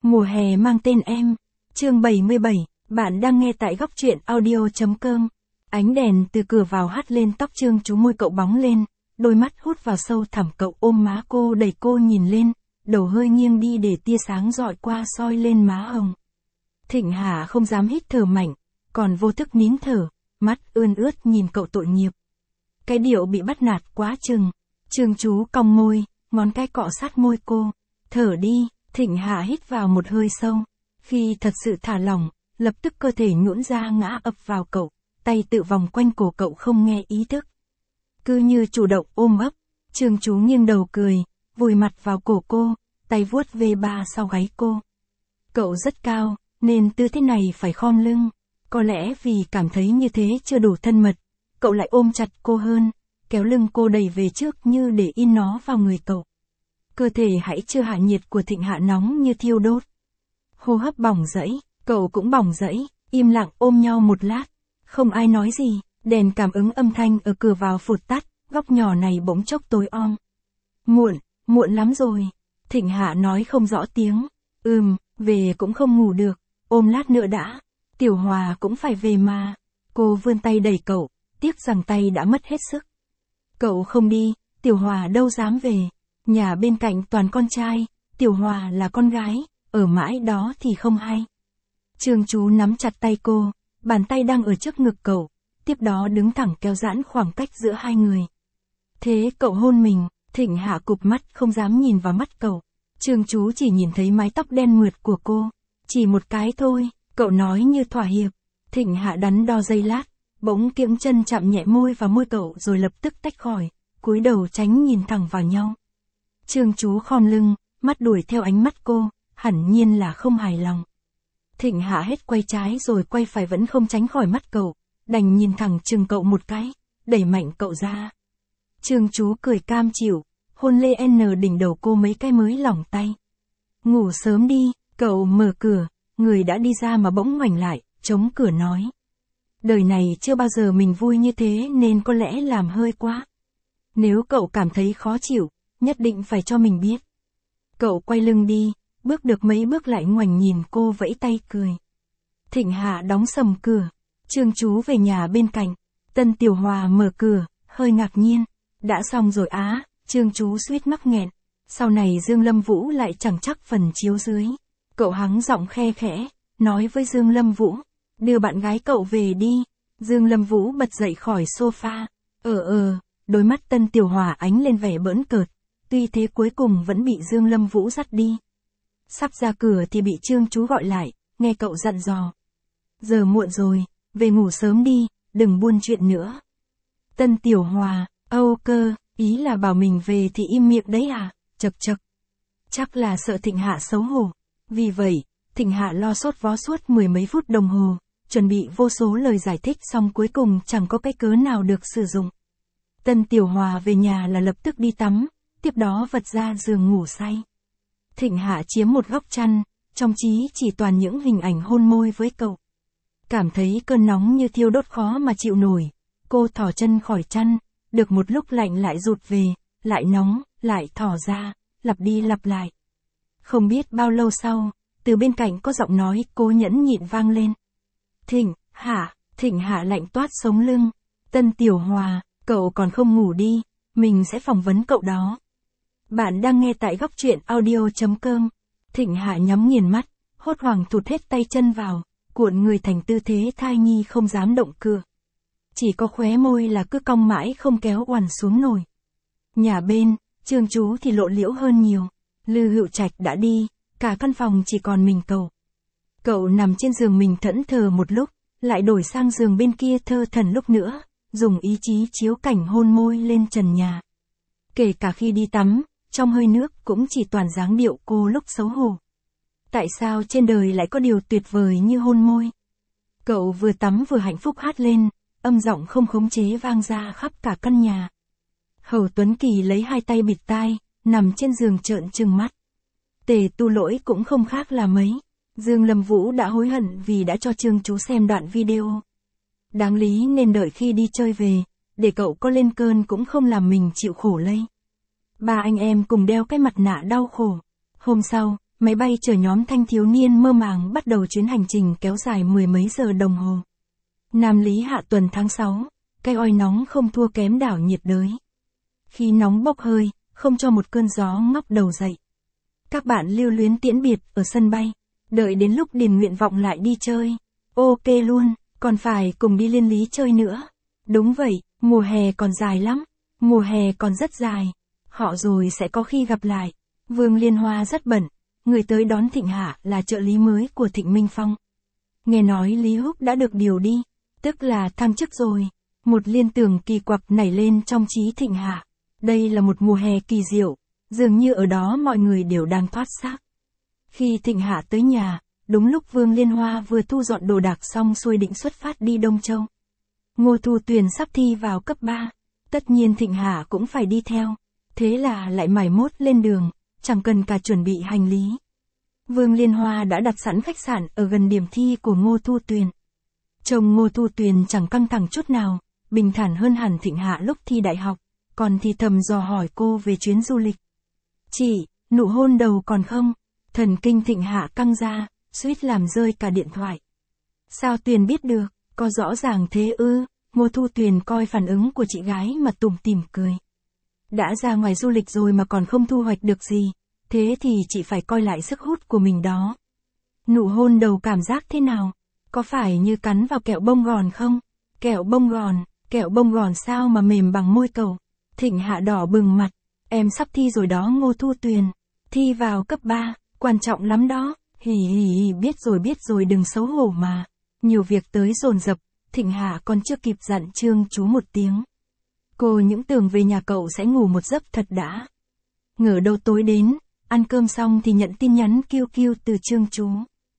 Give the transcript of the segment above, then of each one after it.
Mùa hè mang tên em. Chương 77, bạn đang nghe tại góc truyện audio.com. Ánh đèn từ cửa vào hắt lên tóc Trương Chú, môi cậu bóng lên, đôi mắt hút vào sâu thẳm. Cậu ôm má cô, đẩy cô nhìn lên, đầu hơi nghiêng đi để tia sáng dọi qua soi lên má hồng. Thịnh Hà không dám hít thở mạnh, còn vô thức nín thở, mắt ươn ướt nhìn cậu tội nghiệp. Cái điệu bị bắt nạt quá chừng. Trương Chú cong môi, ngón cái cọ sát môi cô. Thở đi. Thịnh Hà hít vào một hơi sâu. Khi thật sự thả lỏng, lập tức cơ thể nhũn ra ngã ập vào cậu, tay tự vòng quanh cổ cậu không nghe ý thức. Cứ như chủ động ôm ấp, Trương Chú nghiêng đầu cười, vùi mặt vào cổ cô, tay vuốt về ba sau gáy cô. Cậu rất cao, nên tư thế này phải khom lưng. Có lẽ vì cảm thấy như thế chưa đủ thân mật, cậu lại ôm chặt cô hơn, kéo lưng cô đẩy về trước như để in nó vào người cậu. Cơ thể hãy chưa hạ nhiệt của Thịnh Hạ nóng như thiêu đốt. Hô hấp bỏng rẫy, cậu cũng bỏng rẫy, im lặng ôm nhau một lát. Không ai nói gì, đèn cảm ứng âm thanh ở cửa vào phụt tắt, góc nhỏ này bỗng chốc tối om. Muộn lắm rồi. Thịnh Hạ nói không rõ tiếng. Về cũng không ngủ được, ôm lát nữa đã. Tiểu Hòa cũng phải về mà. Cô vươn tay đẩy cậu, tiếc rằng tay đã mất hết sức. Cậu không đi, Tiểu Hòa đâu dám về. Nhà bên cạnh toàn con trai, Tiểu Hòa là con gái, ở mãi đó thì không hay. Trương Chú nắm chặt tay cô, bàn tay đang ở trước ngực cậu, tiếp đó đứng thẳng kéo giãn khoảng cách giữa hai người. Thế cậu hôn mình. Thịnh Hạ cụp mắt không dám nhìn vào mắt cậu. Trương Chú chỉ nhìn thấy mái tóc đen mượt của cô. Chỉ một cái thôi, cậu nói như thỏa hiệp. Thịnh Hạ đắn đo giây lát, bỗng kiễng chân chạm nhẹ môi vào môi cậu rồi lập tức tách khỏi, cúi đầu tránh nhìn thẳng vào nhau. Trương Chú khom lưng, mắt đuổi theo ánh mắt cô, hẳn nhiên là không hài lòng. Thịnh Hạ hết quay trái rồi quay phải vẫn không tránh khỏi mắt cậu, đành nhìn thẳng chừng cậu một cái, đẩy mạnh cậu ra. Trương Chú cười cam chịu, hôn lên đỉnh đầu cô mấy cái mới lỏng tay. Ngủ sớm đi. Cậu mở cửa, người đã đi ra mà bỗng ngoảnh lại, chống cửa nói. Đời này chưa bao giờ mình vui như thế nên có lẽ làm hơi quá. Nếu cậu cảm thấy khó chịu, nhất định phải cho mình biết. Cậu quay lưng đi, bước được mấy bước lại ngoảnh nhìn cô vẫy tay cười. Thịnh Hạ đóng sầm cửa. Trương Chú về nhà bên cạnh. Tân Tiểu Hòa mở cửa, hơi ngạc nhiên. Đã xong rồi á. Trương Chú suýt mắc nghẹn. Sau này Dương Lâm Vũ lại chẳng chắc phần chiếu dưới. Cậu hắng giọng khe khẽ, nói với Dương Lâm Vũ. Đưa bạn gái cậu về đi. Dương Lâm Vũ bật dậy khỏi sofa. Đôi mắt Tân Tiểu Hòa ánh lên vẻ bỡn cợt. Tuy thế cuối cùng vẫn bị Dương Lâm Vũ dắt đi. Sắp ra cửa thì bị Trương Chú gọi lại, nghe cậu dặn dò. Giờ muộn rồi, về ngủ sớm đi, đừng buôn chuyện nữa. Tân Tiểu Hòa, ý là bảo mình về thì im miệng đấy à, chậc. Chắc là sợ Thịnh Hạ xấu hổ. Vì vậy, Thịnh Hạ lo sốt vó suốt mười mấy phút đồng hồ, chuẩn bị vô số lời giải thích xong cuối cùng chẳng có cái cớ nào được sử dụng. Tân Tiểu Hòa về nhà là lập tức đi tắm, tiếp đó vật ra giường ngủ say. Thịnh Hạ chiếm một góc chăn, trong trí chỉ toàn những hình ảnh hôn môi với cậu. Cảm thấy cơn nóng như thiêu đốt khó mà chịu nổi, cô thỏ chân khỏi chăn, được một lúc lạnh lại rụt về, lại nóng, lại thỏ ra, lặp đi lặp lại. Không biết bao lâu sau, từ bên cạnh có giọng nói cố nhẫn nhịn vang lên. Thịnh Hạ lạnh toát sống lưng. Tân Tiểu Hòa, cậu còn không ngủ đi, mình sẽ phỏng vấn cậu đó. Bạn đang nghe tại góc truyện audio.com. Thịnh Hạ nhắm nghiền mắt, hốt hoảng thụt hết tay chân vào, cuộn người thành tư thế thai nhi không dám động cựa. Chỉ có khóe môi là cứ cong mãi không kéo oằn xuống nổi. Nhà bên, Trương Chú thì lộ liễu hơn nhiều. Lư Hữu Trạch đã đi, cả căn phòng chỉ còn mình cậu. Cậu nằm trên giường mình thẫn thờ một lúc, lại đổi sang giường bên kia thơ thẩn lúc nữa, dùng ý chí chiếu cảnh hôn môi lên trần nhà. Kể cả khi đi tắm, trong hơi nước cũng chỉ toàn dáng điệu cô lúc xấu hổ. Tại sao trên đời lại có điều tuyệt vời như hôn môi? Cậu vừa tắm vừa hạnh phúc hát lên, âm giọng không khống chế vang ra khắp cả căn nhà. Hầu Tuấn Kỳ lấy hai tay bịt tai, nằm trên giường trợn trừng mắt. Tề Tu Lỗi cũng không khác là mấy. Dương Lâm Vũ đã hối hận vì đã cho Trương Chú xem đoạn video. Đáng lý nên đợi khi đi chơi về, để cậu có lên cơn cũng không làm mình chịu khổ lây. Ba anh em cùng đeo cái mặt nạ đau khổ. Hôm sau, máy bay chở nhóm thanh thiếu niên mơ màng bắt đầu chuyến hành trình kéo dài mười mấy giờ đồng hồ. Nam Lý hạ tuần tháng 6, cái oi nóng không thua kém đảo nhiệt đới. Khi nóng bốc hơi, không cho một cơn gió ngóc đầu dậy. Các bạn lưu luyến tiễn biệt ở sân bay, đợi đến lúc điền nguyện vọng lại đi chơi. Ok luôn, còn phải cùng đi Liên Lý chơi nữa. Đúng vậy, mùa hè còn dài lắm, mùa hè còn rất dài. Họ rồi sẽ có khi gặp lại. Vương Liên Hoa rất bận, người tới đón Thịnh Hạ là trợ lý mới của Thịnh Minh Phong. Nghe nói Lý Húc đã được điều đi, tức là thăng chức rồi. Một liên tưởng kỳ quặc nảy lên trong trí Thịnh Hạ. Đây là một mùa hè kỳ diệu, dường như ở đó mọi người đều đang thoát xác. Khi Thịnh Hạ tới nhà, đúng lúc Vương Liên Hoa vừa thu dọn đồ đạc xong xuôi định xuất phát đi Đông Châu. Ngô Thu Tuyền sắp thi vào cấp 3, tất nhiên Thịnh Hạ cũng phải đi theo. Thế là lại mải mốt lên đường, chẳng cần cả chuẩn bị hành lý. Vương Liên Hoa đã đặt sẵn khách sạn ở gần điểm thi của Ngô Thu Tuyền. Chồng Ngô Thu Tuyền chẳng căng thẳng chút nào, bình thản hơn hẳn Thịnh Hạ lúc thi đại học, còn thì thầm dò hỏi cô về chuyến du lịch. Chị, nụ hôn đầu còn không? Thần kinh Thịnh Hạ căng ra, suýt làm rơi cả điện thoại. Sao Tuyền biết được, có rõ ràng thế ư? Ngô Thu Tuyền coi phản ứng của chị gái mà tủm tỉm cười. Đã ra ngoài du lịch rồi mà còn không thu hoạch được gì, thế thì chị phải coi lại sức hút của mình đó. Nụ hôn đầu cảm giác thế nào? Có phải như cắn vào kẹo bông gòn không? Kẹo bông gòn sao mà mềm bằng môi cầu? Thịnh Hạ đỏ bừng mặt, em sắp thi rồi đó Ngô Thu Tuyền. Thi vào cấp 3, quan trọng lắm đó. Hì hì, biết rồi đừng xấu hổ mà. Nhiều việc tới dồn dập, Thịnh Hạ còn chưa kịp dặn Trương Chú một tiếng. Cô những tưởng về nhà cậu sẽ ngủ một giấc thật đã. Ngờ đâu tối đến, ăn cơm xong thì nhận tin nhắn kêu từ Trương Chú.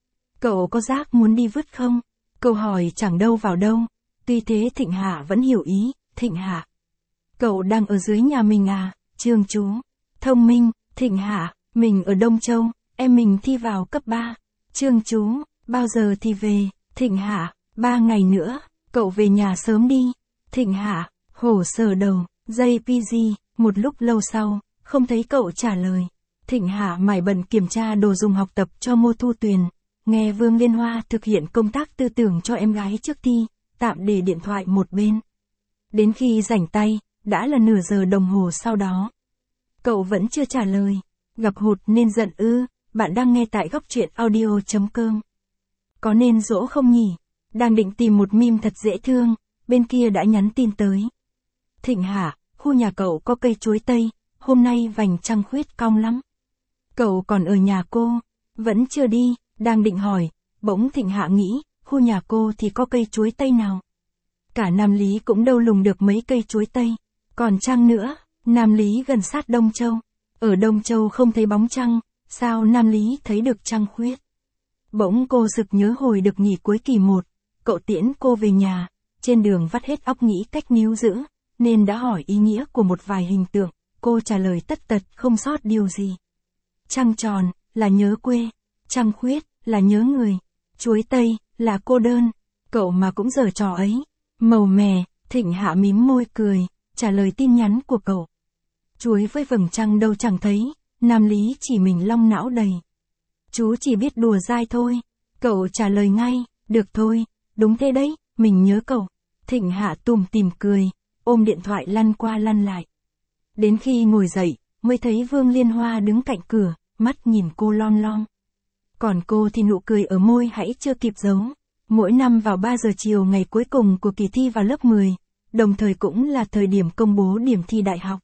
Cậu có rác muốn đi vứt không? Câu hỏi chẳng đâu vào đâu. Tuy thế Thịnh Hạ vẫn hiểu ý. Thịnh Hạ, cậu đang ở dưới nhà mình à? Trương Chú, thông minh. Thịnh Hạ, mình ở Đông Châu, em mình thi vào cấp 3. Trương Chú, bao giờ thì về? Thịnh Hạ, 3 ngày nữa, cậu về nhà sớm đi. Thịnh Hạ, hổ sờ đầu, JPG, một lúc lâu sau, không thấy cậu trả lời. Thịnh Hạ mải bận kiểm tra đồ dùng học tập cho Ngô Thu Tuyền, nghe Vương Liên Hoa thực hiện công tác tư tưởng cho em gái trước thi, tạm để điện thoại một bên. Đến khi rảnh tay, đã là nửa giờ đồng hồ sau đó. Cậu vẫn chưa trả lời, gặp hụt nên giận ư? Bạn đang nghe tại góc truyện audio.com. Có nên dỗ không nhỉ? Đang định tìm một meme thật dễ thương, bên kia đã nhắn tin tới. Thịnh Hạ, khu nhà cậu có cây chuối tây, hôm nay vành trăng khuyết cong lắm. Cậu còn ở nhà cô, vẫn chưa đi, đang định hỏi, bỗng Thịnh Hạ nghĩ, khu nhà cô thì có cây chuối tây nào? Cả Nam Lý cũng đâu lùng được mấy cây chuối tây, còn trăng nữa, Nam Lý gần sát Đông Châu. Ở Đông Châu không thấy bóng trăng, sao Nam Lý thấy được trăng khuyết? Bỗng cô sực nhớ hồi được nghỉ cuối kỳ 1, cậu tiễn cô về nhà, trên đường vắt hết óc nghĩ cách níu giữ, nên đã hỏi ý nghĩa của một vài hình tượng, cô trả lời tất tật không sót điều gì. Trăng tròn, là nhớ quê, trăng khuyết, là nhớ người, chuối tây, là cô đơn, cậu mà cũng giở trò ấy. Màu mè, Thịnh Hạ mím môi cười, trả lời tin nhắn của cậu. Chuối với vầng trăng đâu chẳng thấy, Nam Lý chỉ mình long não đầy. Chú chỉ biết đùa dai thôi. Cậu trả lời ngay, được thôi, đúng thế đấy, mình nhớ cậu. Thịnh Hạ tủm tỉm cười, ôm điện thoại lăn qua lăn lại. Đến khi ngồi dậy, mới thấy Vương Liên Hoa đứng cạnh cửa, mắt nhìn cô lon lon. Còn cô thì nụ cười ở môi hãy chưa kịp giấu. Mỗi năm vào 3 giờ chiều ngày cuối cùng của kỳ thi vào lớp 10, đồng thời cũng là thời điểm công bố điểm thi đại học.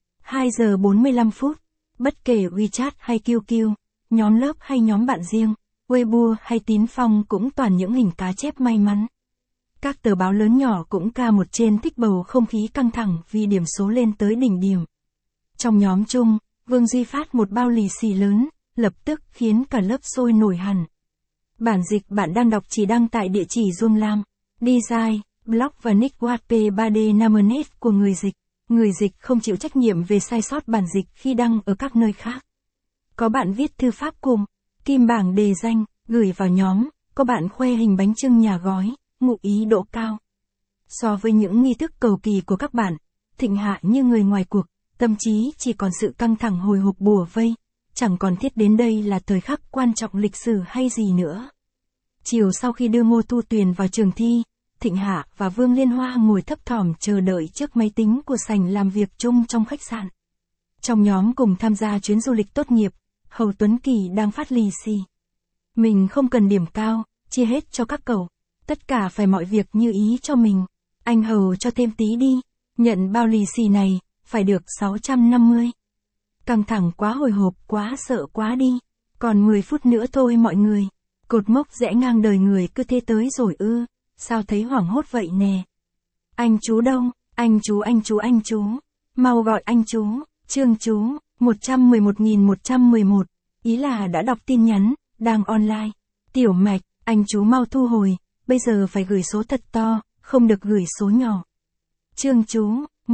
2 giờ 45 phút, bất kể WeChat hay QQ, nhóm lớp hay nhóm bạn riêng, Weibo hay Tín Phong cũng toàn những hình cá chép may mắn. Các tờ báo lớn nhỏ cũng ca một trên thích bầu không khí căng thẳng vì điểm số lên tới đỉnh điểm. Trong nhóm chung, Vương Duy phát một bao lì xì lớn, lập tức khiến cả lớp sôi nổi hẳn. Bản dịch bạn đang đọc chỉ đăng tại địa chỉ Zoom Lam, Design, Blog và Nick Wattpad 3D Namenet của người dịch. Người dịch không chịu trách nhiệm về sai sót bản dịch khi đăng ở các nơi khác. Có bạn viết thư pháp cùng, kim bảng đề danh, gửi vào nhóm, có bạn khoe hình bánh chưng nhà gói, ngụ ý độ cao. So với những nghi thức cầu kỳ của các bạn, Thịnh Hạ như người ngoài cuộc, tâm trí chỉ còn sự căng thẳng hồi hộp bủa vây. chẳng còn thiết đến đây là thời khắc quan trọng lịch sử hay gì nữa. Chiều sau khi đưa Ngô Tu Tuyền vào trường thi, Thịnh Hạ và Vương Liên Hoa ngồi thấp thỏm chờ đợi trước máy tính của sảnh làm việc chung trong khách sạn. Trong nhóm cùng tham gia chuyến du lịch tốt nghiệp, Hầu Tuấn Kỳ đang phát lì xì. Mình không cần điểm cao, chia hết cho các cậu. Tất cả phải mọi việc như ý cho mình. Anh Hầu cho thêm tí đi. Nhận bao lì xì này, phải được 650. Căng thẳng quá, hồi hộp quá, sợ quá đi. Còn 10 phút nữa thôi mọi người. Cột mốc rẽ ngang đời người cứ thế tới rồi ư. Sao thấy hoảng hốt vậy nè. Anh chú đâu? Anh chú. Mau gọi anh chú. Trương chú, 111.111. Ý là đã đọc tin nhắn, đang online. Tiểu Mạch, anh chú mau thu hồi. Bây giờ phải gửi số thật to, không được gửi số nhỏ. Trương chú,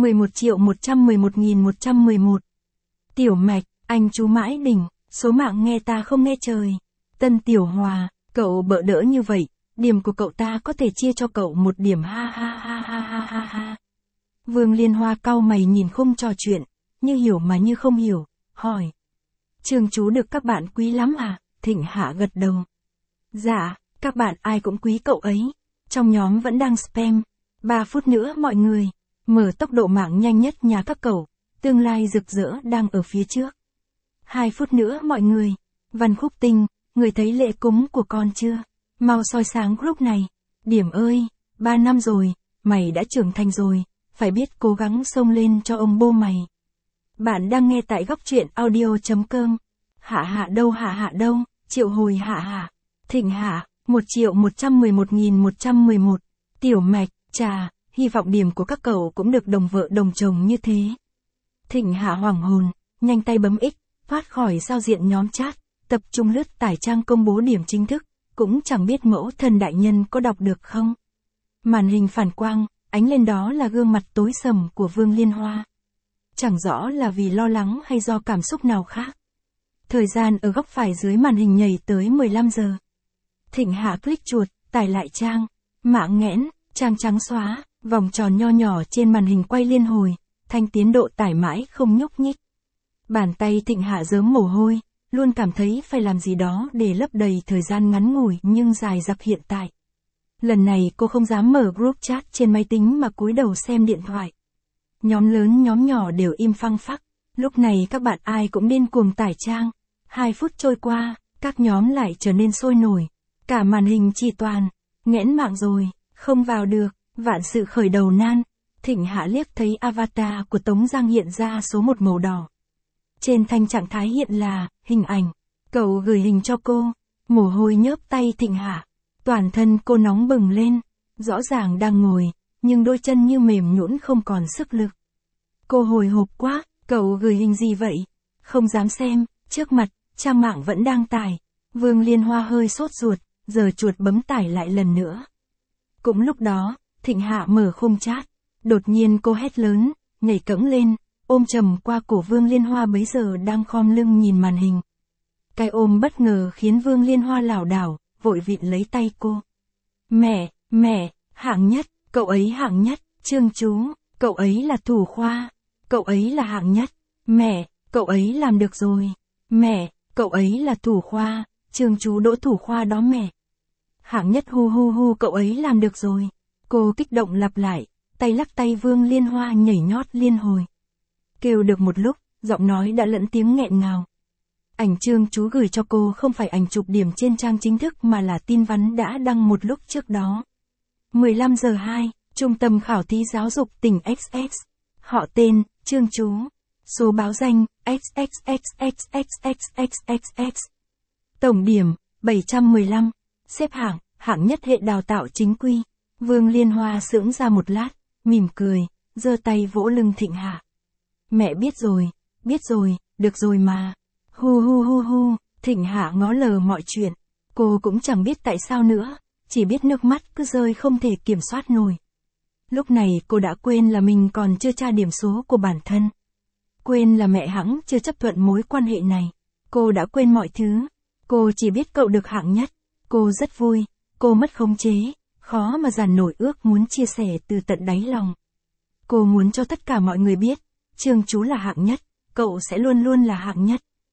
11.111.111. Tiểu Mạch, anh chú mãi đỉnh, số mạng nghe ta không nghe trời. Tân Tiểu Hòa, cậu bợ đỡ như vậy, điểm của cậu ta có thể chia cho cậu 1 điểm ha ha ha ha ha ha ha. Vương Liên Hoa cau mày nhìn khung trò chuyện, như hiểu mà như không hiểu, hỏi. Trương chú được các bạn quý lắm à? Thịnh Hạ gật đầu. Dạ, các bạn ai cũng quý cậu ấy. Trong nhóm vẫn đang spam. 3 phút nữa mọi người. Mở tốc độ mạng nhanh nhất nhà các cậu. Tương lai rực rỡ đang ở phía trước. 2 phút nữa mọi người. Văn Khúc Tinh, người thấy lễ cúng của con chưa? Mau soi sáng group này. Điểm ơi, 3 năm rồi, mày đã trưởng thành rồi. Phải biết cố gắng xông lên cho ông bô mày. Bạn đang nghe tại góc truyện audio.com. Hạ đâu, triệu hồi hạ. Thịnh Hạ, 1.111.111. Tiểu Mạch, chà, hy vọng điểm của các cậu cũng được đồng vợ đồng chồng như thế. Thịnh Hạ hoảng hồn, nhanh tay bấm X, thoát khỏi giao diện nhóm chat, tập trung lướt tải trang công bố điểm chính thức, cũng chẳng biết mẫu thân đại nhân có đọc được không. Màn hình phản quang, ánh lên đó là gương mặt tối sầm của Vương Liên Hoa. Chẳng rõ là vì lo lắng hay do cảm xúc nào khác. Thời gian ở góc phải dưới màn hình nhảy tới 15 giờ. Thịnh Hạ click chuột, tải lại trang. Mạng nghẽn, trang trắng xóa, vòng tròn nho nhỏ trên màn hình quay liên hồi, thanh tiến độ tải mãi không nhúc nhích. Bàn tay Thịnh Hạ rớm mồ hôi, luôn cảm thấy phải làm gì đó để lấp đầy thời gian ngắn ngủi nhưng dài dặc hiện tại. Lần này cô không dám mở group chat trên máy tính mà cúi đầu xem điện thoại. Nhóm lớn nhóm nhỏ đều im phăng phắc, lúc này các bạn ai cũng điên cuồng tải trang. 2 phút trôi qua, các nhóm lại trở nên sôi nổi. Cả màn hình chỉ toàn, nghẽn mạng rồi, không vào được, vạn sự khởi đầu nan. Thịnh Hạ liếc thấy avatar của Tống Giang hiện ra số 1 màu đỏ. Trên thanh trạng thái hiện là, hình ảnh. Cậu gửi hình cho cô, mồ hôi nhớp tay Thịnh Hạ. Toàn thân cô nóng bừng lên, rõ ràng đang ngồi, nhưng đôi chân như mềm nhũn không còn sức lực. Cô hồi hộp quá, cậu gửi hình gì vậy? Không dám xem, trước mặt, trang mạng vẫn đang tải. Vương Liên Hoa hơi sốt ruột, giờ chuột bấm tải lại lần nữa. Cũng lúc đó, Thịnh Hạ mở khung chat. Đột nhiên cô hét lớn, nhảy cẫng lên, ôm chầm qua cổ Vương Liên Hoa bấy giờ đang khom lưng nhìn màn hình. Cái ôm bất ngờ khiến Vương Liên Hoa lảo đảo, vội vịn lấy tay cô. Mẹ, hạng nhất, cậu ấy hạng nhất, Trương chú, cậu ấy là thủ khoa, cậu ấy là hạng nhất, mẹ, cậu ấy làm được rồi, mẹ, cậu ấy là thủ khoa, Trương chú đỗ thủ khoa đó mẹ. Hạng nhất hu cậu ấy làm được rồi. Cô kích động lặp lại, tay lắc tay Vương Liên Hoa nhảy nhót liên hồi. Kêu được một lúc, giọng nói đã lẫn tiếng nghẹn ngào. Ảnh Trương chú gửi cho cô không phải ảnh chụp điểm trên trang chính thức mà là tin vắn đã đăng một lúc trước đó. 15 giờ 2, Trung tâm Khảo thí Giáo dục tỉnh XX. Họ tên, Trương chú. Số báo danh, XXXXXXXXX. Tổng điểm, 715. Xếp hạng, hạng nhất hệ đào tạo chính quy. Vương Liên Hoa sững ra một lát, mỉm cười, giơ tay vỗ lưng Thịnh Hạ. Mẹ biết rồi, được rồi mà. Hu, Thịnh Hạ ngó lờ mọi chuyện. Cô cũng chẳng biết tại sao nữa, chỉ biết nước mắt cứ rơi không thể kiểm soát nổi. Lúc này cô đã quên là mình còn chưa tra điểm số của bản thân. Quên là mẹ hẵng chưa chấp thuận mối quan hệ này. Cô đã quên mọi thứ. Cô chỉ biết cậu được hạng nhất. Cô rất vui, cô mất khống chế, khó mà dàn nổi ước muốn chia sẻ từ tận đáy lòng. Cô muốn cho tất cả mọi người biết, Trương chú là hạng nhất, cậu sẽ luôn luôn là hạng nhất.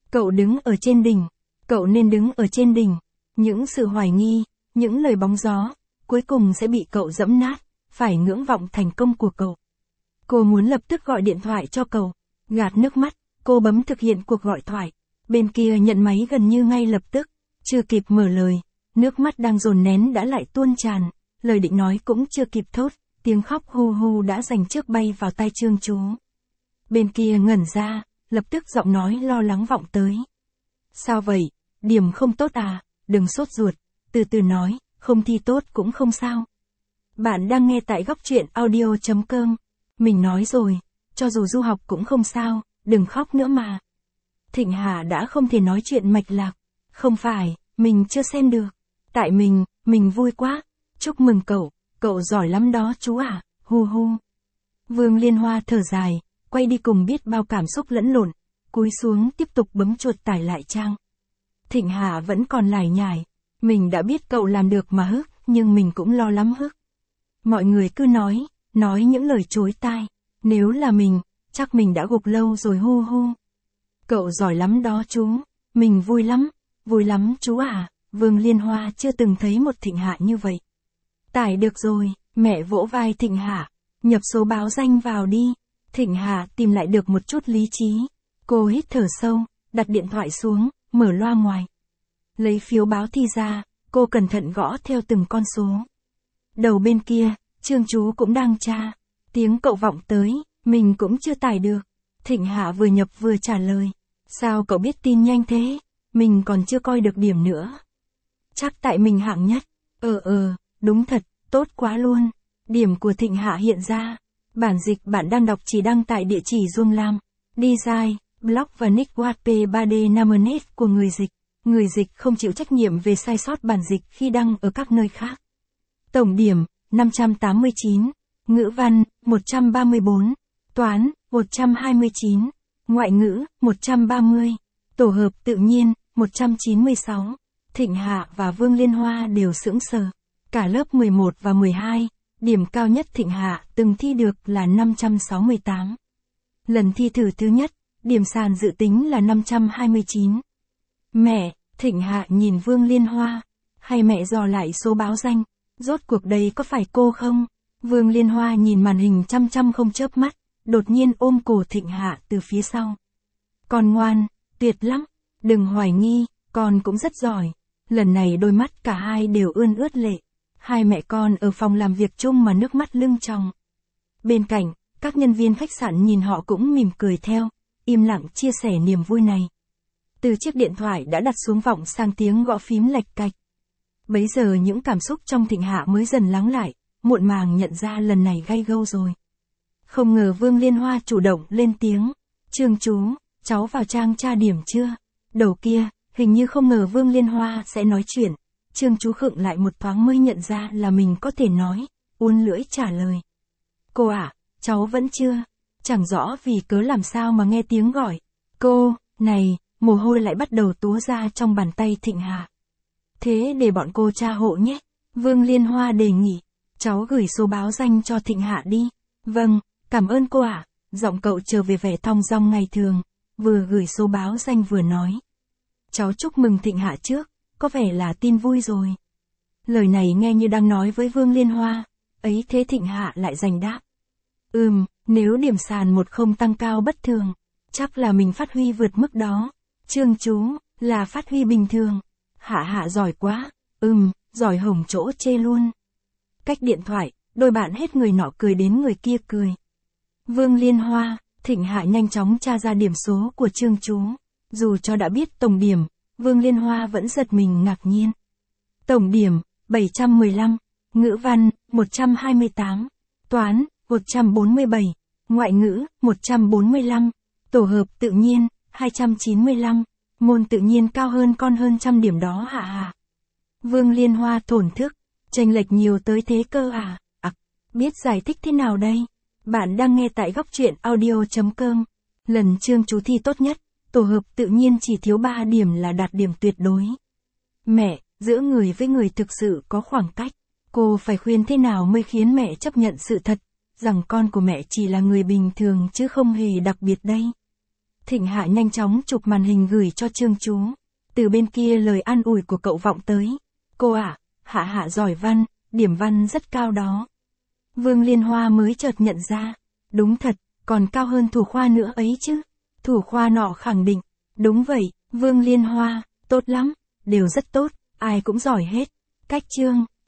Cậu đứng ở trên đỉnh. Cậu nên đứng ở trên đỉnh. Những sự hoài nghi, những lời bóng gió, cuối cùng sẽ bị cậu dẫm nát, phải ngưỡng vọng thành công của cậu. Cô muốn lập tức gọi điện thoại cho cậu. Gạt nước mắt, cô bấm thực hiện cuộc gọi thoại. Bên kia nhận máy gần như ngay lập tức. Chưa kịp mở lời, nước mắt đang dồn nén đã lại tuôn tràn. Lời định nói cũng chưa kịp thốt, tiếng khóc hu hu đã giành trước bay vào tai Trương Chú. Bên kia ngẩn ra, lập tức giọng nói lo lắng vọng tới. Sao vậy? Điểm không tốt à? Đừng sốt ruột, từ từ nói, không thi tốt cũng không sao. Bạn đang nghe tại góc truyện audio.com. Mình nói rồi, cho dù du học cũng không sao, đừng khóc nữa mà. Thịnh Hạ đã không thể nói chuyện mạch lạc. Không phải, mình chưa xem được. Tại mình vui quá. Chúc mừng cậu giỏi lắm đó chú à, hu hu. Vương Liên Hoa thở dài, quay đi cùng biết bao cảm xúc lẫn lộn, cúi xuống tiếp tục bấm chuột tải lại trang. Thịnh Hạ vẫn còn lải nhải, mình đã biết cậu làm được mà hức, nhưng mình cũng lo lắm hức. Mọi người cứ nói những lời chối tai, nếu là mình, chắc mình đã gục lâu rồi hu hu. Cậu giỏi lắm đó chú, mình vui lắm chú à, Vương Liên Hoa chưa từng thấy một Thịnh Hạ như vậy. Tải được rồi, mẹ vỗ vai Thịnh Hạ, nhập số báo danh vào đi. Thịnh Hạ tìm lại được một chút lý trí. Cô hít thở sâu, đặt điện thoại xuống, mở loa ngoài. Lấy phiếu báo thi ra, cô cẩn thận gõ theo từng con số. Đầu bên kia, Trương Chú cũng đang tra. Tiếng cậu vọng tới, mình cũng chưa tải được. Thịnh Hạ vừa nhập vừa trả lời. Sao cậu biết tin nhanh thế? Mình còn chưa coi được điểm nữa. Chắc tại mình hạng nhất. Đúng thật, tốt quá luôn. Điểm của Thịnh Hạ hiện ra. Bản dịch bạn đang đọc chỉ đăng tại địa chỉ Dung Lam. Design, blog và nick WordPress 3D Namenet của người dịch. Người dịch không chịu trách nhiệm về sai sót bản dịch khi đăng ở các nơi khác. Tổng điểm, 589. Ngữ văn, 134. Toán, 129. Ngoại ngữ, 130. Tổ hợp tự nhiên, 196. Thịnh Hạ và Vương Liên Hoa đều sững sờ. Cả lớp 11 và 12, điểm cao nhất Thịnh Hạ từng thi được là 568. Lần thi thử thứ nhất, điểm sàn dự tính là 529. Mẹ, Thịnh Hạ nhìn Vương Liên Hoa. Hay mẹ dò lại số báo danh, rốt cuộc đây có phải cô không? Vương Liên Hoa nhìn màn hình chăm không chớp mắt, đột nhiên ôm cổ Thịnh Hạ từ phía sau. Con ngoan, tuyệt lắm, đừng hoài nghi, con cũng rất giỏi. Lần này đôi mắt cả hai đều ươn ướt lệ. Hai mẹ con ở phòng làm việc chung mà nước mắt lưng tròng. Bên cạnh, các nhân viên khách sạn nhìn họ cũng mỉm cười theo, im lặng chia sẻ niềm vui này. Từ chiếc điện thoại đã đặt xuống vọng sang tiếng gõ phím lạch cạch. Bấy giờ những cảm xúc trong Thịnh Hạ mới dần lắng lại, muộn màng nhận ra lần này gay gâu rồi. Không ngờ Vương Liên Hoa chủ động lên tiếng. Trương Chú, cháu vào trang tra điểm chưa? Đầu kia, hình như không ngờ Vương Liên Hoa sẽ nói chuyện. Trương Chú khựng lại một thoáng mới nhận ra là mình có thể nói, uốn lưỡi trả lời. Cô ạ, cháu vẫn chưa. Chẳng rõ vì cớ làm sao mà nghe tiếng gọi. Cô, này, mồ hôi lại bắt đầu túa ra trong bàn tay Thịnh Hạ. Thế để bọn cô tra hộ nhé. Vương Liên Hoa đề nghị. Cháu gửi số báo danh cho Thịnh Hạ đi. Vâng, cảm ơn cô ạ. Giọng cậu trở về vẻ thong dong ngày thường. Vừa gửi số báo danh vừa nói. Cháu chúc mừng Thịnh Hạ trước. Có vẻ là tin vui rồi. Lời này nghe như đang nói với Vương Liên Hoa. Ấy thế Thịnh Hạ lại giành đáp. Nếu điểm sàn 10 tăng cao bất thường, chắc là mình phát huy vượt mức đó. Trương Chú, là phát huy bình thường. Hạ giỏi quá. Giỏi hổng chỗ chê luôn. Cách điện thoại, đôi bạn hết người nọ cười đến người kia cười. Vương Liên Hoa, Thịnh Hạ nhanh chóng tra ra điểm số của Trương Chú. Dù cho đã biết tổng điểm, Vương Liên Hoa vẫn giật mình ngạc nhiên. Tổng điểm, 715. Ngữ văn, 128. Toán, 147. Ngoại ngữ, 145. Tổ hợp tự nhiên, 295. Môn tự nhiên cao hơn con hơn 100 điểm đó hả? Vương Liên Hoa thổn thức. Chênh lệch nhiều tới thế cơ à? Biết giải thích thế nào đây? Bạn đang nghe tại góc truyện audio.com. Lần Trương Chú thi tốt nhất, tổ hợp tự nhiên chỉ thiếu 3 điểm là đạt điểm tuyệt đối. Mẹ, giữa người với người thực sự có khoảng cách. Cô phải khuyên thế nào mới khiến mẹ chấp nhận sự thật, rằng con của mẹ chỉ là người bình thường chứ không hề đặc biệt đây. Thịnh Hạ nhanh chóng chụp màn hình gửi cho Trương Chú. Từ bên kia lời an ủi của cậu vọng tới. Cô ạ, Hạ Hạ giỏi văn, điểm văn rất cao đó. Vương Liên Hoa mới chợt nhận ra. Đúng thật, còn cao hơn thủ khoa nữa ấy chứ. Thủ khoa nọ khẳng định. Đúng vậy, Vương Liên Hoa, tốt lắm, đều rất tốt, ai cũng giỏi hết. Cách Trương